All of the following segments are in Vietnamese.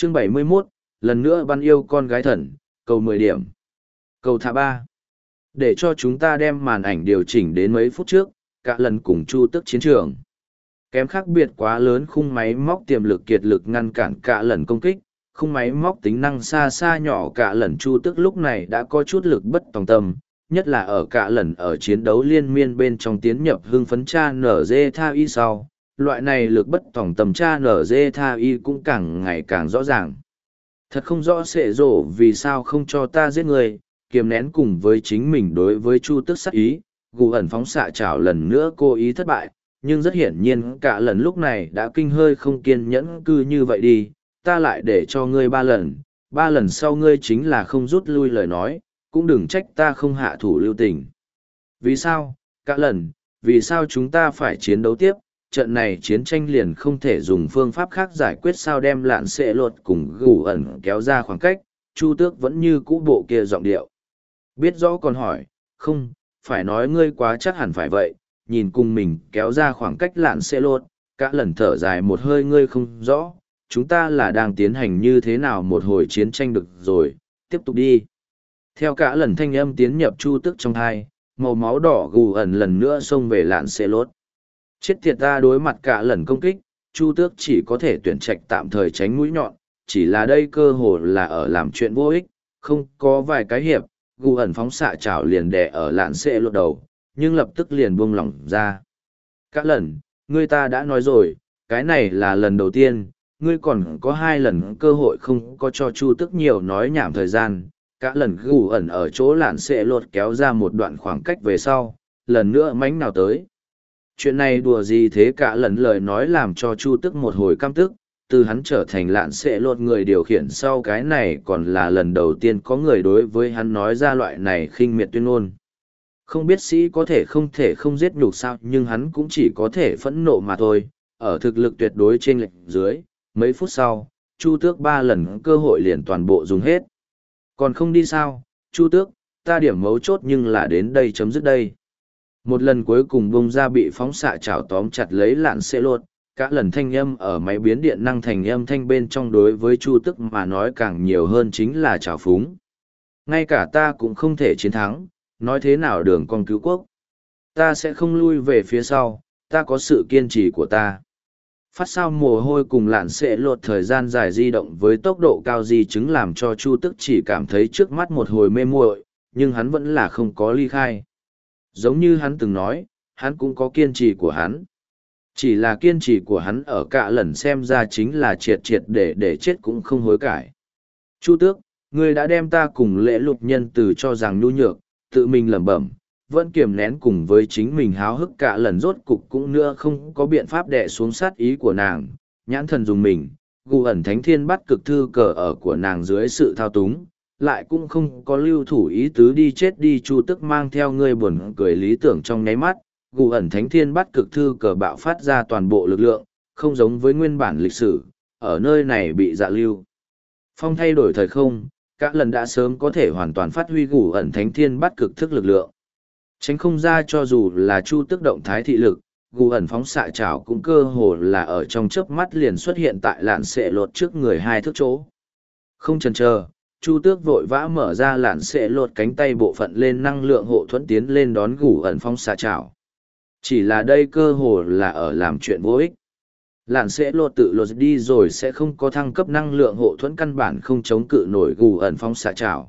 Chương 71, lần nữa bắn yêu con gái thần, cầu 10 điểm. Cầu thả 3. Để cho chúng ta đem màn ảnh điều chỉnh đến mấy phút trước, cả lần cùng Chu Tước chiến trường. Kém khác biệt quá lớn, khung máy móc tiềm lực kiệt lực ngăn cản cả lần công kích, khung máy móc tính năng xa xa nhỏ cả lần Chu Tước lúc này đã có chút lực bất tòng tâm, nhất là ở cả lần ở chiến đấu liên miên bên trong tiến nhập hưng phấn cha nở dê tha y sau, loại này lực bất tòng tâm cha nở dê tha y cũng càng ngày càng rõ ràng. Thật không rõ sệ rổ vì sao không cho ta giết người, kiềm nén cùng với chính mình đối với Chu Tước sát ý, gù ẩn phóng xạ trảo lần nữa cố ý thất bại, nhưng rất hiển nhiên cả lần lúc này đã kinh hơi không kiên nhẫn, cứ như vậy đi, ta lại để cho ngươi 3 lần sau ngươi chính là không rút lui lời nói, cũng đừng trách ta không hạ thủ lưu tình. Vì sao, cả lần, vì sao chúng ta phải chiến đấu tiếp, trận này chiến tranh liền không thể dùng phương pháp khác giải quyết sao đem lạn sệ lột cùng gù ẩn kéo ra khoảng cách, Chu Tước vẫn như cũ bộ kia giọng điệu. Biết rõ còn hỏi, không, phải nói ngươi quá chắc hẳn phải vậy, nhìn cùng mình kéo ra khoảng cách lạn sệ lột, cả lần thở dài một hơi ngươi không rõ, chúng ta là đang tiến hành như thế nào một hồi chiến tranh được rồi, tiếp tục đi. Theo cả lần thanh âm tiến nhập Chu Tước trong hai, màu máu đỏ gù ẩn lần nữa xông về lạn sệ lột. Chết tiệt ta đối mặt cả lần công kích, Chu Tước chỉ có thể tuyển trạch tạm thời tránh mũi nhọn, chỉ là đây cơ hồ là ở làm chuyện vô ích, không có vài cái hiệp, gù ẩn phóng xạ chảo liền đè ở lạn xệ lột đầu, nhưng lập tức liền buông lỏng ra. Cả lần, ngươi ta đã nói rồi, cái này là lần đầu tiên, ngươi còn có 2 lần cơ hội không có cho Chu Tước nhiều nói nhảm thời gian. Cả lần gù ẩn ở chỗ lạn xệ lột kéo ra một đoạn khoảng cách về sau, lần nữa mánh nào tới. Chuyện này đùa gì thế, cả lần lời nói làm cho Chu Tước một hồi căm tức, từ hắn trở thành lạn sệ lột người điều khiển sau cái này còn là lần đầu tiên có người đối với hắn nói ra loại này khinh miệt tuyên ngôn. Không biết sĩ có thể không giết nhục sao, nhưng hắn cũng chỉ có thể phẫn nộ mà thôi, ở thực lực tuyệt đối trên lệch dưới, mấy phút sau, Chu Tước 3 lần cơ hội liền toàn bộ dùng hết. Còn không đi sao, Chu Tước, ta điểm mấu chốt nhưng là đến đây chấm dứt đây. Một lần cuối cùng bung ra bị phóng xạ chảo tóm chặt lấy lạn xệ lột, cả lần thanh âm ở máy biến điện năng thành âm thanh bên trong đối với Chu Tước mà nói càng nhiều hơn chính là trào phúng. Ngay cả ta cũng không thể chiến thắng, nói thế nào đường con cứu quốc. Ta sẽ không lui về phía sau, ta có sự kiên trì của ta. Phát sao mồ hôi cùng lạn xệ lột thời gian dài di động với tốc độ cao di chứng làm cho Chu Tước chỉ cảm thấy trước mắt một hồi mê muội, nhưng hắn vẫn là không có ly khai. Giống như hắn từng nói, hắn cũng có kiên trì của hắn. Chỉ là kiên trì của hắn ở cả lần xem ra chính là triệt để chết cũng không hối cải. Chu Tước, ngươi đã đem ta cùng lễ lục nhân từ cho rằng nhu nhược, tự mình lẩm bẩm, vẫn kiềm nén cùng với chính mình háo hức cả lần rốt cục cũng nữa không có biện pháp đè xuống sát ý của nàng, nhãn thần dùng mình, gù ẩn thánh thiên bắt cực thư cờ ở của nàng dưới sự thao túng, lại cũng không có lưu thủ ý tứ đi chết đi. Chu Tước mang theo ngươi buồn cười lý tưởng trong nháy mắt, gù ẩn thánh thiên bắt cực thư cờ bạo phát ra toàn bộ lực lượng, không giống với nguyên bản lịch sử, ở nơi này bị dạ lưu. Phong thay đổi thời không, các lần đã sớm có thể hoàn toàn phát huy gù ẩn thánh thiên bắt cực thức lực lượng. Tránh không ra cho dù là Chu Tước động thái thị lực, gù ẩn phóng xạ trảo cũng cơ hồ là ở trong chớp mắt liền xuất hiện tại lạn xệ lột trước người 2 thước chỗ. Không chần chờ, Chu Tước vội vã mở ra lạn xệ lột cánh tay bộ phận lên năng lượng hộ thuẫn tiến lên đón gù ẩn phóng xạ trảo. Chỉ là đây cơ hồ là ở làm chuyện vô ích. Lạn sẽ lột tự lột đi rồi sẽ không có thăng cấp năng lượng hộ thuẫn, căn bản không chống cự nổi gù ẩn phóng xạ trảo.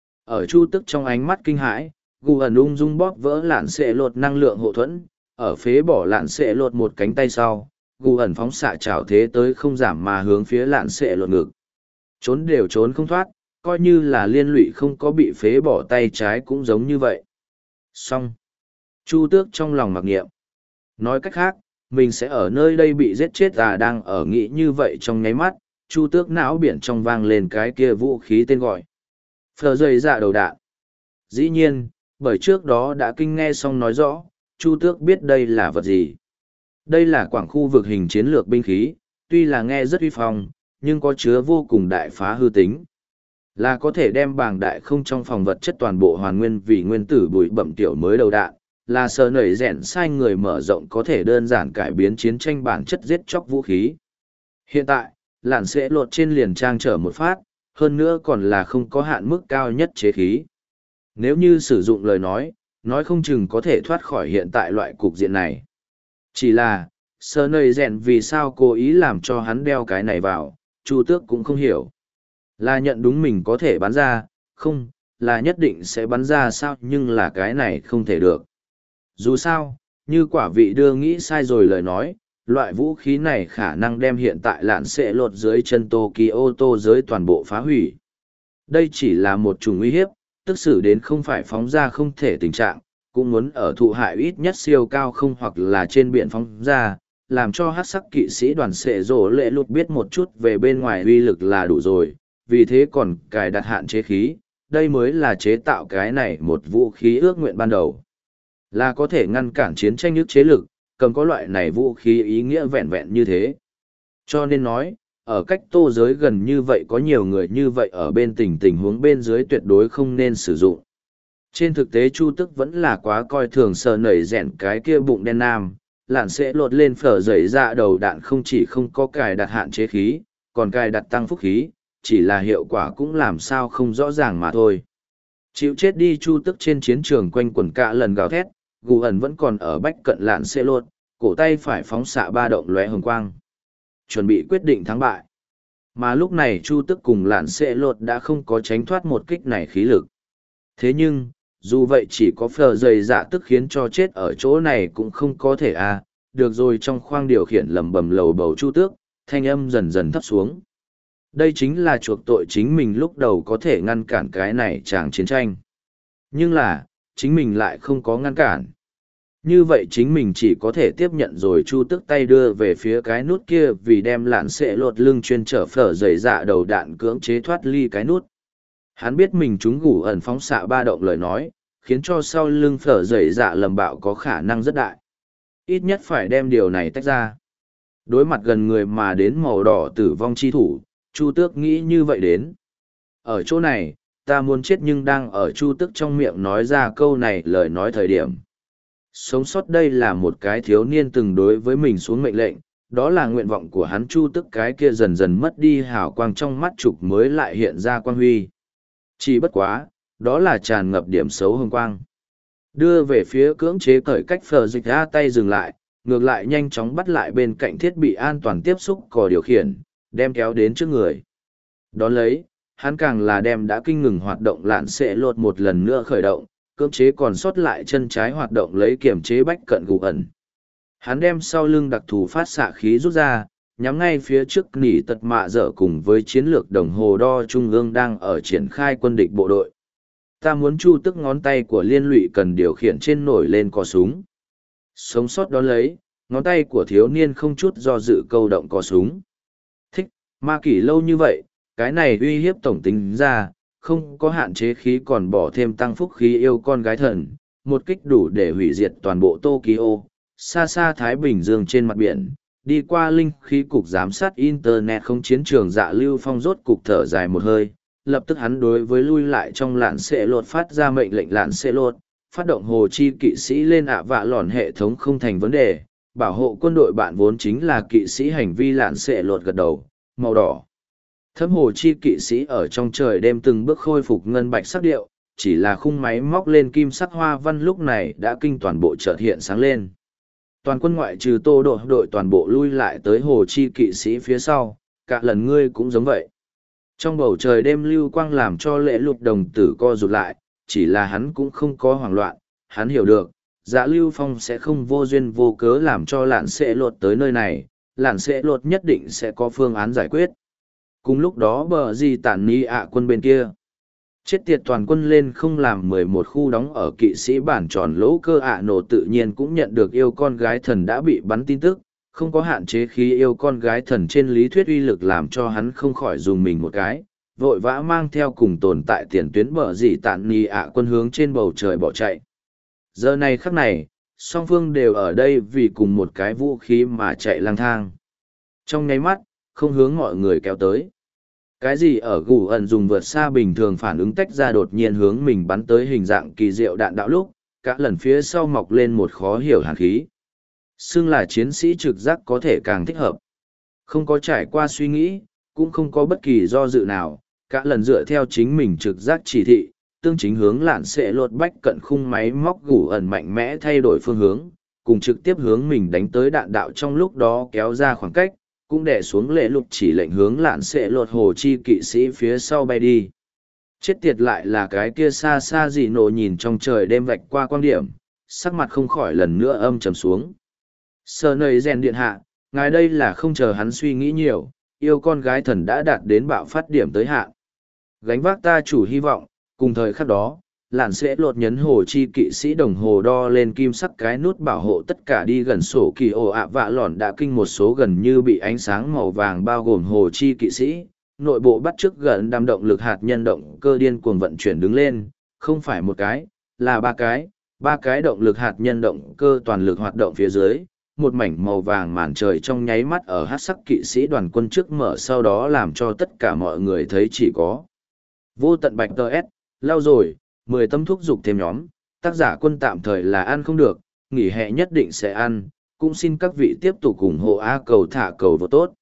Ở Chu Tước trong ánh mắt kinh hãi, gù ẩn ung dung bóp vỡ lạn sẽ lột năng lượng hộ thuẫn, ở phế bỏ lạn sẽ lột một cánh tay sau, gù ẩn phóng xạ trảo thế tới không giảm mà hướng phía lạn sẽ lột ngực. Trốn đều trốn không thoát, coi như là liên lụy không có bị phế bỏ tay trái cũng giống như vậy. Xong. Chu Tước trong lòng mặc niệm. Nói cách khác, mình sẽ ở nơi đây bị giết chết đang ở nghĩ như vậy trong nháy mắt, Chu Tước não biển trong vang lên cái kia vũ khí tên gọi. Phờ dây dạ đầu đạn. Dĩ nhiên, bởi trước đó đã kinh nghe xong nói rõ, Chu Tước biết đây là vật gì. Đây là quảng khu vực hình chiến lược binh khí, tuy là nghe rất uy phong, nhưng có chứa vô cùng đại phá hư tính. Là có thể đem bảng đại không trong phòng vật chất toàn bộ hoàn nguyên vì nguyên tử bụi bẩm tiểu mới đầu đạn, là sờ nảy rẽn sai người mở rộng có thể đơn giản cải biến chiến tranh bản chất giết chóc vũ khí. Hiện tại, lạn sẽ lột trên liền trang trở một phát, hơn nữa còn là không có hạn mức cao nhất chế khí. Nếu như sử dụng lời nói không chừng có thể thoát khỏi hiện tại loại cục diện này. Chỉ là, sơ nầy rèn vì sao cố ý làm cho hắn đeo cái này vào, Chu Tước cũng không hiểu. Là nhận đúng mình có thể bắn ra, không, là nhất định sẽ bắn ra sao, nhưng là cái này không thể được. Dù sao, như quả vị đưa nghĩ sai rồi lời nói, loại vũ khí này khả năng đem hiện tại lạn sẽ lột dưới chân Tokyo tô giới toàn bộ phá hủy. Đây chỉ là một chủng uy hiếp, tức xử đến không phải phóng ra không thể tình trạng, cũng muốn ở thụ hại ít nhất siêu cao không hoặc là trên biển phóng ra, làm cho hát sắc kỵ sĩ đoàn sệ rổ lệ lụt biết một chút về bên ngoài uy lực là đủ rồi, vì thế còn cài đặt hạn chế khí, đây mới là chế tạo cái này một vũ khí ước nguyện ban đầu. Là có thể ngăn cản chiến tranh ức chế lực, cầm có loại này vũ khí ý nghĩa vẹn vẹn như thế. Cho nên nói, ở cách tô giới gần như vậy có nhiều người như vậy ở bên tình huống bên dưới tuyệt đối không nên sử dụng. Trên thực tế Chu Tức vẫn là quá coi thường sờ nảy rẽn cái kia bụng đen nam, lạn sẽ lột lên phở dày ra đầu đạn không chỉ không có cài đặt hạn chế khí, còn cài đặt tăng phúc khí, chỉ là hiệu quả cũng làm sao không rõ ràng mà thôi. Chịu chết đi Chu Tức trên chiến trường quanh quần cả lần gào thét, gù ẩn vẫn còn ở bách cận lạn sẽ lột, cổ tay phải phóng xạ ba động lóe hồng quang. Chuẩn bị quyết định thắng bại. Mà lúc này Chu Tức cùng lạn sẽ lột đã không có tránh thoát một kích này khí lực. Thế nhưng, dù vậy chỉ có phờ dày dạ tức khiến cho chết ở chỗ này cũng không có thể được rồi trong khoang điều khiển lầm bầm lầu bầu Chu Tước, thanh âm dần dần thấp xuống. Đây chính là chuộc tội chính mình lúc đầu có thể ngăn cản cái này chàng chiến tranh. Nhưng là, chính mình lại không có ngăn cản. Như vậy chính mình chỉ có thể tiếp nhận rồi Chu Tước tay đưa về phía cái nút kia vì đem lạn sẽ lột lưng chuyên trở phở dày dạ đầu đạn cưỡng chế thoát ly cái nút. Hắn biết mình chúng gủ ẩn phóng xạ ba động lời nói, khiến cho sau lưng phở dày dạ lầm bạo có khả năng rất đại. Ít nhất phải đem điều này tách ra. Đối mặt gần người mà đến màu đỏ tử vong chi thủ, Chu Tước nghĩ như vậy đến. Ở chỗ này, ta muốn chết nhưng đang ở Chu Tước trong miệng nói ra câu này lời nói thời điểm. Sống sót đây là một cái thiếu niên từng đối với mình xuống mệnh lệnh, đó là nguyện vọng của hắn. Chu Tước cái kia dần dần mất đi hào quang trong mắt trục mới lại hiện ra quang huy. Chỉ bất quá, đó là tràn ngập điểm xấu hồng quang. Đưa về phía cưỡng chế cởi cách phờ dịch ra tay dừng lại, ngược lại nhanh chóng bắt lại bên cạnh thiết bị an toàn tiếp xúc cò điều khiển, đem kéo đến trước người. Đón lấy, hắn càng là đem đã kinh ngừng hoạt động lạn sẽ lột một lần nữa khởi động, cưỡng chế còn sót lại chân trái hoạt động lấy kiểm chế bách cận gù ẩn. Hắn đem sau lưng đặc thù phát xạ khí rút ra, nhắm ngay phía trước nỉ tật mạ dở cùng với chiến lược đồng hồ đo trung ương đang ở triển khai quân địch bộ đội. Ta muốn Chu Tức ngón tay của liên lụy cần điều khiển trên nổi lên cò súng. Sống sót đón lấy, ngón tay của thiếu niên không chút do dự câu động cò súng. Thích, ma kỷ lâu như vậy, cái này uy hiếp tổng tính ra, không có hạn chế khí còn bỏ thêm tăng phúc khí yêu con gái thần, một kích đủ để hủy diệt toàn bộ Tokyo, xa xa Thái Bình Dương trên mặt biển, đi qua linh khí cục giám sát Internet không chiến trường Dạ Lưu Phong rốt cục thở dài một hơi, lập tức hắn đối với lui lại trong lạn sẽ lột phát ra mệnh lệnh lạn sẽ lột, phát động hồ chi kỵ sĩ lên vạ lòn hệ thống không thành vấn đề, bảo hộ quân đội bạn vốn chính là kỵ sĩ hành vi lạn sẽ lột gật đầu, màu đỏ. Thâm hồ chi kỵ sĩ ở trong trời đêm từng bước khôi phục ngân bạch sắc điệu, chỉ là khung máy móc lên kim sắc hoa văn lúc này đã kinh toàn bộ chợt hiện sáng lên. Toàn quân ngoại trừ Tô đội toàn bộ lui lại tới hồ chi kỵ sĩ phía sau, cả lần ngươi cũng giống vậy. Trong bầu trời đêm lưu quang làm cho lệ lụt đồng tử co rụt lại, chỉ là hắn cũng không có hoảng loạn, hắn hiểu được, Dạ Lưu Phong sẽ không vô duyên vô cớ làm cho lạn sẽ lột tới nơi này, lạn sẽ lột nhất định sẽ có phương án giải quyết. Cùng lúc đó bờ gì tản ni quân bên kia. Chết tiệt toàn quân lên không làm 11 khu đóng ở kỵ sĩ bản tròn lỗ cơ nổ tự nhiên cũng nhận được yêu con gái thần đã bị bắn tin tức, không có hạn chế khí yêu con gái thần trên lý thuyết uy lực làm cho hắn không khỏi dùng mình một cái, vội vã mang theo cùng tồn tại tiền tuyến bờ gì tản ni quân hướng trên bầu trời bỏ chạy. Giờ này khắc này, song phương đều ở đây vì cùng một cái vũ khí mà chạy lang thang. Trong nháy mắt, không hướng mọi người kéo tới. Cái gì ở gù ẩn dùng vượt xa bình thường phản ứng tách ra đột nhiên hướng mình bắn tới hình dạng kỳ diệu đạn đạo lúc, cả lần phía sau mọc lên một khó hiểu hàn khí. Xưng là chiến sĩ trực giác có thể càng thích hợp. Không có trải qua suy nghĩ, cũng không có bất kỳ do dự nào, cả lần dựa theo chính mình trực giác chỉ thị, tương chính hướng lạn sẽ lột bách cận khung máy móc gủ ẩn mạnh mẽ thay đổi phương hướng, cùng trực tiếp hướng mình đánh tới đạn đạo trong lúc đó kéo ra khoảng cách, cũng đè xuống lệ lục chỉ lệnh hướng lạn sẽ lột hồ chi kỵ sĩ phía sau bay đi. Chết tiệt lại là cái kia xa xa gì nổ nhìn trong trời đêm vạch qua quan điểm, sắc mặt không khỏi lần nữa âm trầm xuống. Sờ nầy rèn điện hạ, ngài đây là không chờ hắn suy nghĩ nhiều, yêu con gái thần đã đạt đến bạo phát điểm tới hạn. Gánh vác ta chủ hy vọng, cùng thời khắc đó, làn sẽ lột nhấn hồ chi kỵ sĩ đồng hồ đo lên kim sắc cái nút bảo hộ tất cả đi gần sổ kỳ ồ ạ vạ lòn đã kinh một số gần như bị ánh sáng màu vàng bao gồm hồ chi kỵ sĩ. Nội bộ bắt chước gần đam động lực hạt nhân động cơ điên cuồng vận chuyển đứng lên, không phải một cái, là ba cái động lực hạt nhân động cơ toàn lực hoạt động phía dưới, một mảnh màu vàng màn trời trong nháy mắt ở hát sắc kỵ sĩ đoàn quân trước mở sau đó làm cho tất cả mọi người thấy chỉ có vô tận bạch tờ s, lao rồi, 10 tấm thuốc dục thêm nhóm, tác giả quân tạm thời là ăn không được, nghỉ hè nhất định sẽ ăn, cũng xin các vị tiếp tục ủng hộ A cầu thả cầu vô tốt.